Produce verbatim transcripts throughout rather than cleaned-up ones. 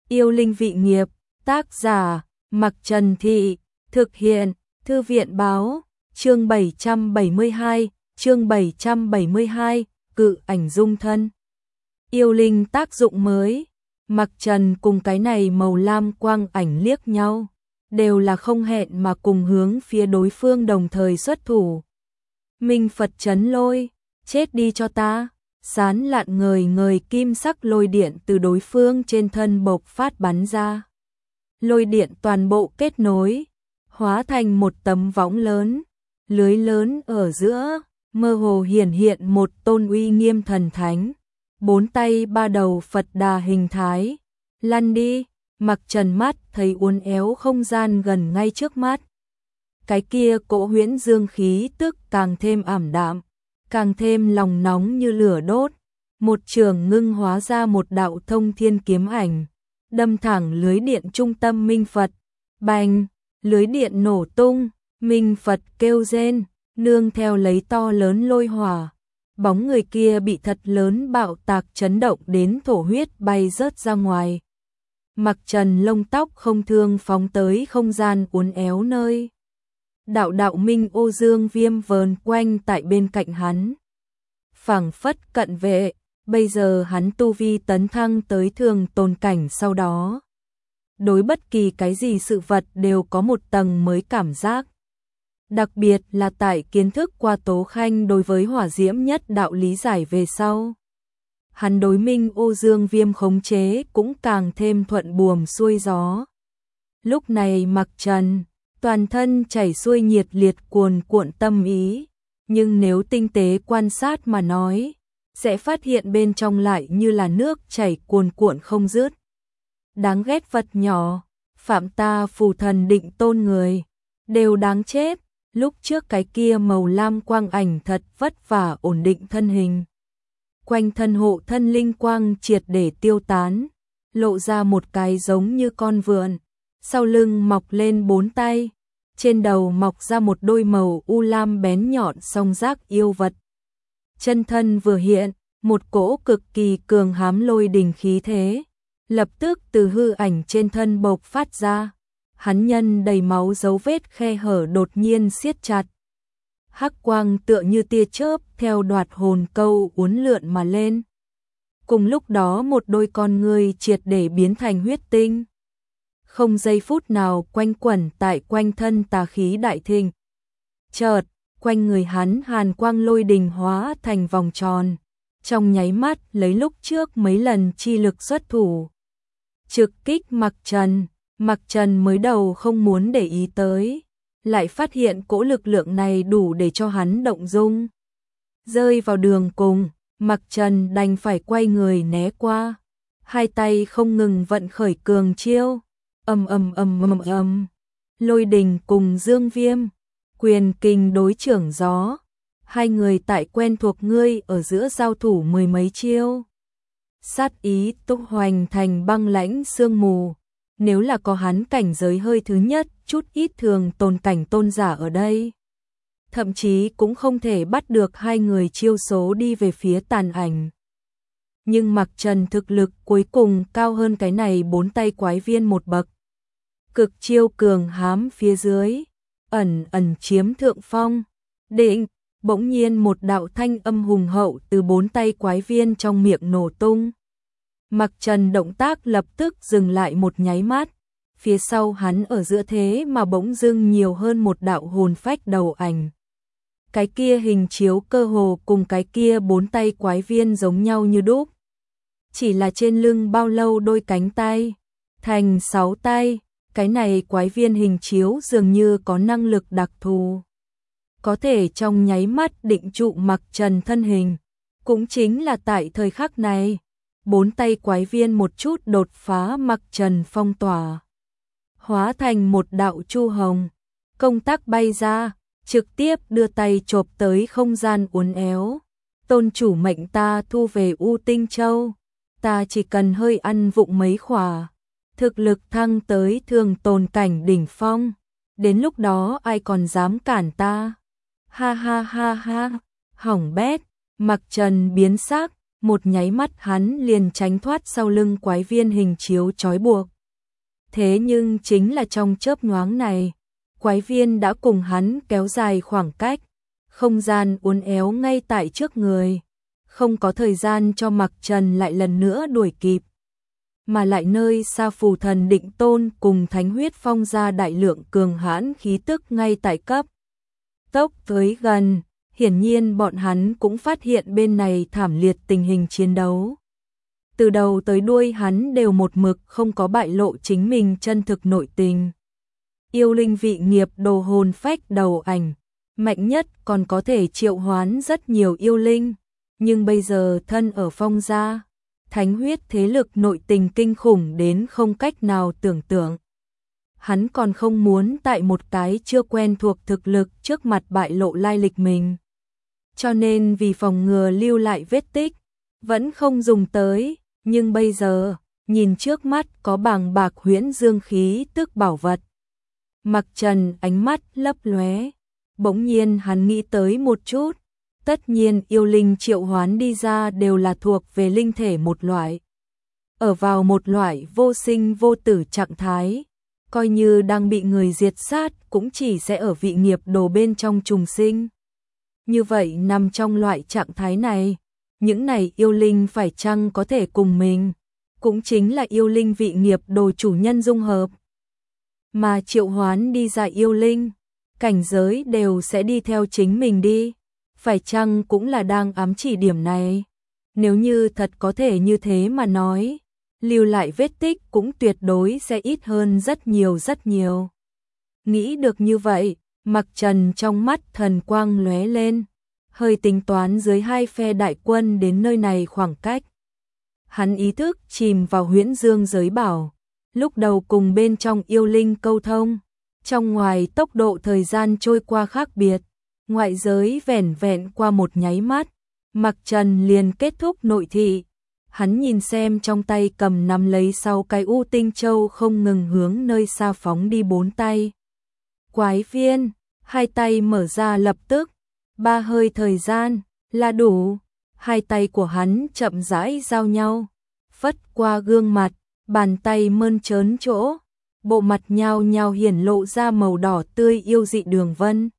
Yêu linh vị nghiệp, tác giả, Mặc Trần Thị, thực hiện, Thư viện báo, chương bảy trăm bảy mươi hai, chương bảy trăm bảy mươi hai, cự ảnh dung thân. Yêu linh tác dụng mới, Mặc Trần cùng cái này màu lam quang ảnh liếc nhau, đều là không hẹn mà cùng hướng phía đối phương đồng thời xuất thủ. Minh Phật chấn lôi, chết đi cho ta. Sán lạn ngời ngời kim sắc lôi điện từ đối phương trên thân bộc phát bắn ra. Lôi điện toàn bộ kết nối, hóa thành một tấm võng lớn, lưới lớn ở giữa, mơ hồ hiển hiện một tôn uy nghiêm thần thánh, bốn tay ba đầu Phật Đà hình thái. Lăn đi, Mặc Trần mắt thấy uốn éo không gian gần ngay trước mắt. Cái kia cỗ huyễn dương khí tức càng thêm ảm đạm, càng thêm lòng nóng như lửa đốt, một trường ngưng hóa ra một đạo thông thiên kiếm ảnh, đâm thẳng lưới điện trung tâm Minh Phật. Bành, lưới điện nổ tung, Minh Phật kêu rên, nương theo lấy to lớn lôi hỏa, bóng người kia bị thật lớn bạo tạc chấn động đến thổ huyết bay rớt ra ngoài. Mặc Trần lông tóc không thương phóng tới không gian uốn éo nơi. Đạo đạo minh ô dương viêm vờn quanh tại bên cạnh hắn. Phảng phất cận vệ, bây giờ hắn tu vi tấn thăng tới thường tồn cảnh sau đó. Đối bất kỳ cái gì sự vật đều có một tầng mới cảm giác. Đặc biệt là tại kiến thức qua Tố Khanh đối với hỏa diễm nhất đạo lý giải về sau. Hắn đối minh ô dương viêm khống chế cũng càng thêm thuận buồm xuôi gió. Lúc này Mặc Trần toàn thân chảy xuôi nhiệt liệt cuồn cuộn tâm ý, nhưng nếu tinh tế quan sát mà nói, sẽ phát hiện bên trong lại như là nước chảy cuồn cuộn không dứt. Đáng ghét vật nhỏ, phạm ta phù thần định tôn người, đều đáng chết. Lúc trước cái kia màu lam quang ảnh thật vất vả ổn định thân hình. Quanh thân hộ thân linh quang triệt để tiêu tán, lộ ra một cái giống như con vượn. Sau lưng mọc lên bốn tay, trên đầu mọc ra một đôi màu u lam bén nhọn song giác yêu vật. Chân thân vừa hiện, một cỗ cực kỳ cường hám lôi đình khí thế, lập tức từ hư ảnh trên thân bộc phát ra. Hắn nhân đầy máu dấu vết khe hở đột nhiên siết chặt. Hắc quang tựa như tia chớp theo đoạt hồn câu uốn lượn mà lên. Cùng lúc đó một đôi con ngươi triệt để biến thành huyết tinh. Không giây phút nào quanh quẩn tại quanh thân tà khí đại thịnh. Chợt, quanh người hắn hàn quang lôi đình hóa thành vòng tròn, trong nháy mắt lấy lúc trước mấy lần chi lực xuất thủ. Trực kích Mặc Trần, Mặc Trần mới đầu không muốn để ý tới, lại phát hiện cỗ lực lượng này đủ để cho hắn động dung. Rơi vào đường cùng, Mặc Trần đành phải quay người né qua, hai tay không ngừng vận khởi cường chiêu. Ầm ầm ầm ầm ầm, lôi đình cùng dương viêm, quyền kình đối trưởng gió, hai người tại quen thuộc ngươi ở giữa giao thủ mười mấy chiêu. Sát ý túc hoành thành băng lãnh sương mù, nếu là có hắn cảnh giới hơi thứ nhất, chút ít thường tồn cảnh tôn giả ở đây, thậm chí cũng không thể bắt được hai người chiêu số đi về phía tàn ảnh. Nhưng Mặc Trần thực lực cuối cùng cao hơn cái này bốn tay quái viên một bậc. Cực chiêu cường hám phía dưới, ẩn ẩn chiếm thượng phong. Định, bỗng nhiên một đạo thanh âm hùng hậu từ bốn tay quái viên trong miệng nổ tung. Mặc Trần động tác lập tức dừng lại một nháy mắt, phía sau hắn ở giữa thế mà bỗng dưng nhiều hơn một đạo hồn phách đầu ảnh. Cái kia hình chiếu cơ hồ cùng cái kia bốn tay quái viên giống nhau như đúc. Chỉ là trên lưng bao lâu đôi cánh tay, thành sáu tay. Cái này quái viên hình chiếu dường như có năng lực đặc thù, có thể trong nháy mắt định trụ Mặc Trần thân hình. Cũng chính là tại thời khắc này, bốn tay quái viên một chút đột phá Mặc Trần phong tỏa, hóa thành một đạo chu hồng, công tác bay ra, trực tiếp đưa tay chộp tới không gian uốn éo. Tôn chủ mệnh ta thu về U Tinh Châu, ta chỉ cần hơi ăn vụng mấy khỏa, thực lực thăng tới thường tồn cảnh đỉnh phong, đến lúc đó ai còn dám cản ta. Ha ha ha ha, hỏng bét, Mặc Trần biến sắc, một nháy mắt hắn liền tránh thoát sau lưng quái viên hình chiếu trói buộc. Thế nhưng chính là trong chớp nhoáng này, quái viên đã cùng hắn kéo dài khoảng cách, không gian uốn éo ngay tại trước người, không có thời gian cho Mặc Trần lại lần nữa đuổi kịp. Mà lại nơi xa phù thần định tôn cùng thánh huyết phong ra đại lượng cường hãn khí tức ngay tại cấp tốc tới gần, hiển nhiên bọn hắn cũng phát hiện bên này thảm liệt tình hình chiến đấu. Từ đầu tới đuôi hắn đều một mực không có bại lộ chính mình chân thực nội tình. Yêu linh vị nghiệp đồ hồn phách đầu ảnh, mạnh nhất còn có thể triệu hoán rất nhiều yêu linh, nhưng bây giờ thân ở phong gia, thánh huyết thế lực nội tình kinh khủng đến không cách nào tưởng tượng. Hắn còn không muốn tại một cái chưa quen thuộc thực lực trước mặt bại lộ lai lịch mình. Cho nên vì phòng ngừa lưu lại vết tích, vẫn không dùng tới, nhưng bây giờ, nhìn trước mắt có bàng bạc huyễn dương khí tức bảo vật. Mặc Trần ánh mắt lấp lóe, bỗng nhiên hắn nghĩ tới một chút, tất nhiên yêu linh triệu hoán đi ra đều là thuộc về linh thể một loại. Ở vào một loại vô sinh vô tử trạng thái, coi như đang bị người diệt sát cũng chỉ sẽ ở vị nghiệp đồ bên trong trùng sinh. Như vậy nằm trong loại trạng thái này, những này yêu linh phải chăng có thể cùng mình, cũng chính là yêu linh vị nghiệp đồ chủ nhân dung hợp. Mà triệu hoán đi ra yêu linh, cảnh giới đều sẽ đi theo chính mình đi, phải chăng cũng là đang ám chỉ điểm này. Nếu như thật có thể như thế mà nói, lưu lại vết tích cũng tuyệt đối sẽ ít hơn rất nhiều rất nhiều. Nghĩ được như vậy, Mặc Trần trong mắt thần quang lóe lên, hơi tính toán dưới hai phe đại quân đến nơi này khoảng cách. Hắn ý thức chìm vào huyễn dương giới bảo, lúc đầu cùng bên trong yêu linh câu thông, trong ngoài tốc độ thời gian trôi qua khác biệt, ngoại giới vẻn vẹn qua một nháy mắt, Mặc Trần liền kết thúc nội thị. Hắn nhìn xem trong tay cầm nắm lấy sau cái U Tinh Châu không ngừng hướng nơi xa phóng đi bốn tay. Quái viên, hai tay mở ra lập tức, ba hơi thời gian, là đủ. Hai tay của hắn chậm rãi giao nhau, phất qua gương mặt, bàn tay mơn trớn chỗ, bộ mặt nhao nhao hiển lộ ra màu đỏ tươi yêu dị đường vân.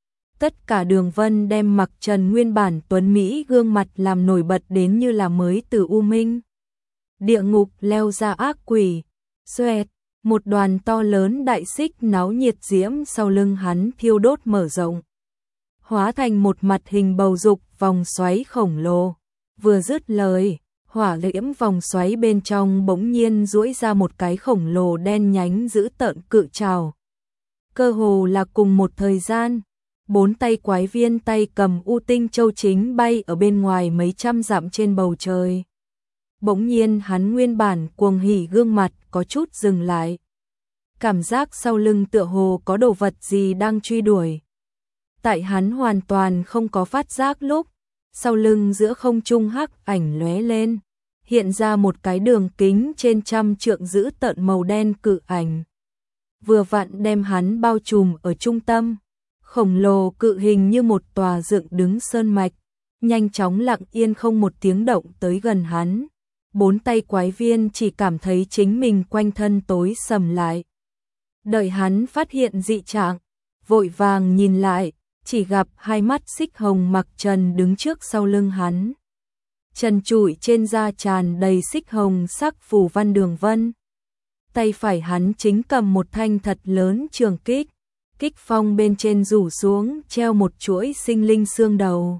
Tất cả đường vân đem Mặc Trần nguyên bản tuấn Mỹ gương mặt làm nổi bật đến như là mới từ u minh. Địa ngục leo ra ác quỷ, xoẹt, một đoàn to lớn đại xích náo nhiệt diễm sau lưng hắn thiêu đốt mở rộng. Hóa thành một mặt hình bầu dục vòng xoáy khổng lồ. Vừa dứt lời, hỏa liễm vòng xoáy bên trong bỗng nhiên duỗi ra một cái khổng lồ đen nhánh dữ tợn cự trào. Cơ hồ là cùng một thời gian, bốn tay quái viên tay cầm U Tinh Châu chính bay ở bên ngoài mấy trăm dặm trên bầu trời. Bỗng nhiên hắn nguyên bản cuồng hỉ gương mặt có chút dừng lại. Cảm giác sau lưng tựa hồ có đồ vật gì đang truy đuổi. Tại hắn hoàn toàn không có phát giác lúc, sau lưng giữa không trung hắc ảnh lóe lên, hiện ra một cái đường kính trên trăm trượng dữ tợn màu đen cự ảnh. Vừa vặn đem hắn bao trùm ở trung tâm. Khổng lồ cự hình như một tòa dựng đứng sơn mạch, nhanh chóng lặng yên không một tiếng động tới gần hắn. Bốn tay quái viên chỉ cảm thấy chính mình quanh thân tối sầm lại. Đợi hắn phát hiện dị trạng, vội vàng nhìn lại, chỉ gặp hai mắt xích hồng Mặc Trần đứng trước sau lưng hắn. Trần trụi trên da tràn đầy xích hồng sắc phù văn đường vân. Tay phải hắn chính cầm một thanh thật lớn trường kích. Kích phong bên trên rủ xuống treo một chuỗi sinh linh xương đầu.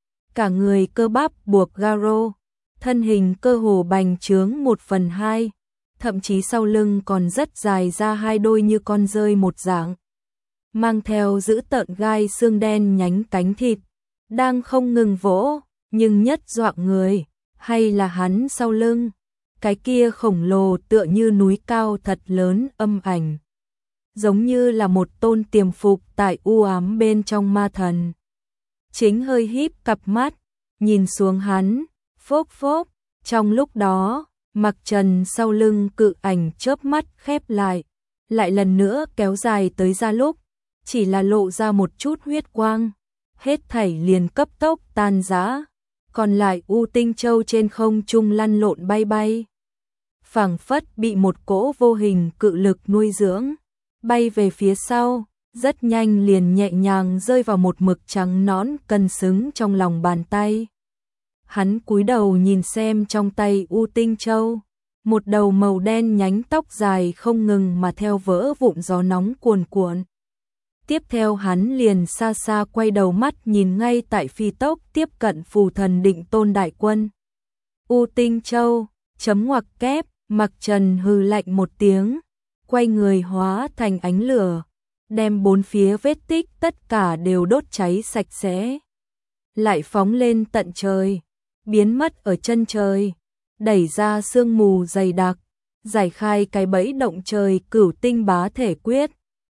Cả người cơ bắp buộc garo, thân hình cơ hồ bành trướng một phần hai, thậm chí sau lưng còn rất dài ra hai đôi như con dơi một dạng. Mang theo giữ tợn gai xương đen nhánh cánh thịt, đang không ngừng vỗ, nhưng nhất dọa người, hay là hắn sau lưng, cái kia khổng lồ tựa như núi cao thật lớn âm ảnh. Giống như là một tôn tiềm phục tại u ám bên trong ma thần. Chính hơi híp cặp mắt, nhìn xuống hắn, phốc phốc, trong lúc đó, Mặc Trần sau lưng cự ảnh chớp mắt khép lại, lại lần nữa kéo dài tới ra lúc, chỉ là lộ ra một chút huyết quang, hết thảy liền cấp tốc tan rã, còn lại U Tinh Châu trên không trung lăn lộn bay bay. Phảng phất bị một cỗ vô hình cự lực nuôi dưỡng, bay về phía sau, rất nhanh liền nhẹ nhàng rơi vào một mực trắng nõn cân xứng trong lòng bàn tay. Hắn cúi đầu nhìn xem trong tay U Tinh Châu, một đầu màu đen nhánh tóc dài không ngừng mà theo vỡ vụn gió nóng cuồn cuộn. Tiếp theo hắn liền xa xa quay đầu mắt nhìn ngay tại phi tốc tiếp cận phù thần định tôn đại quân. U Tinh Châu, chấm ngoặc kép, Mặc Trần hừ lạnh một tiếng, quay người hóa thành ánh lửa, đem bốn phía vết tích tất cả đều đốt cháy sạch sẽ. Lại phóng lên tận trời, biến mất ở chân trời, đẩy ra sương mù dày đặc, giải khai cái bẫy động trời cửu tinh bá thể quyết,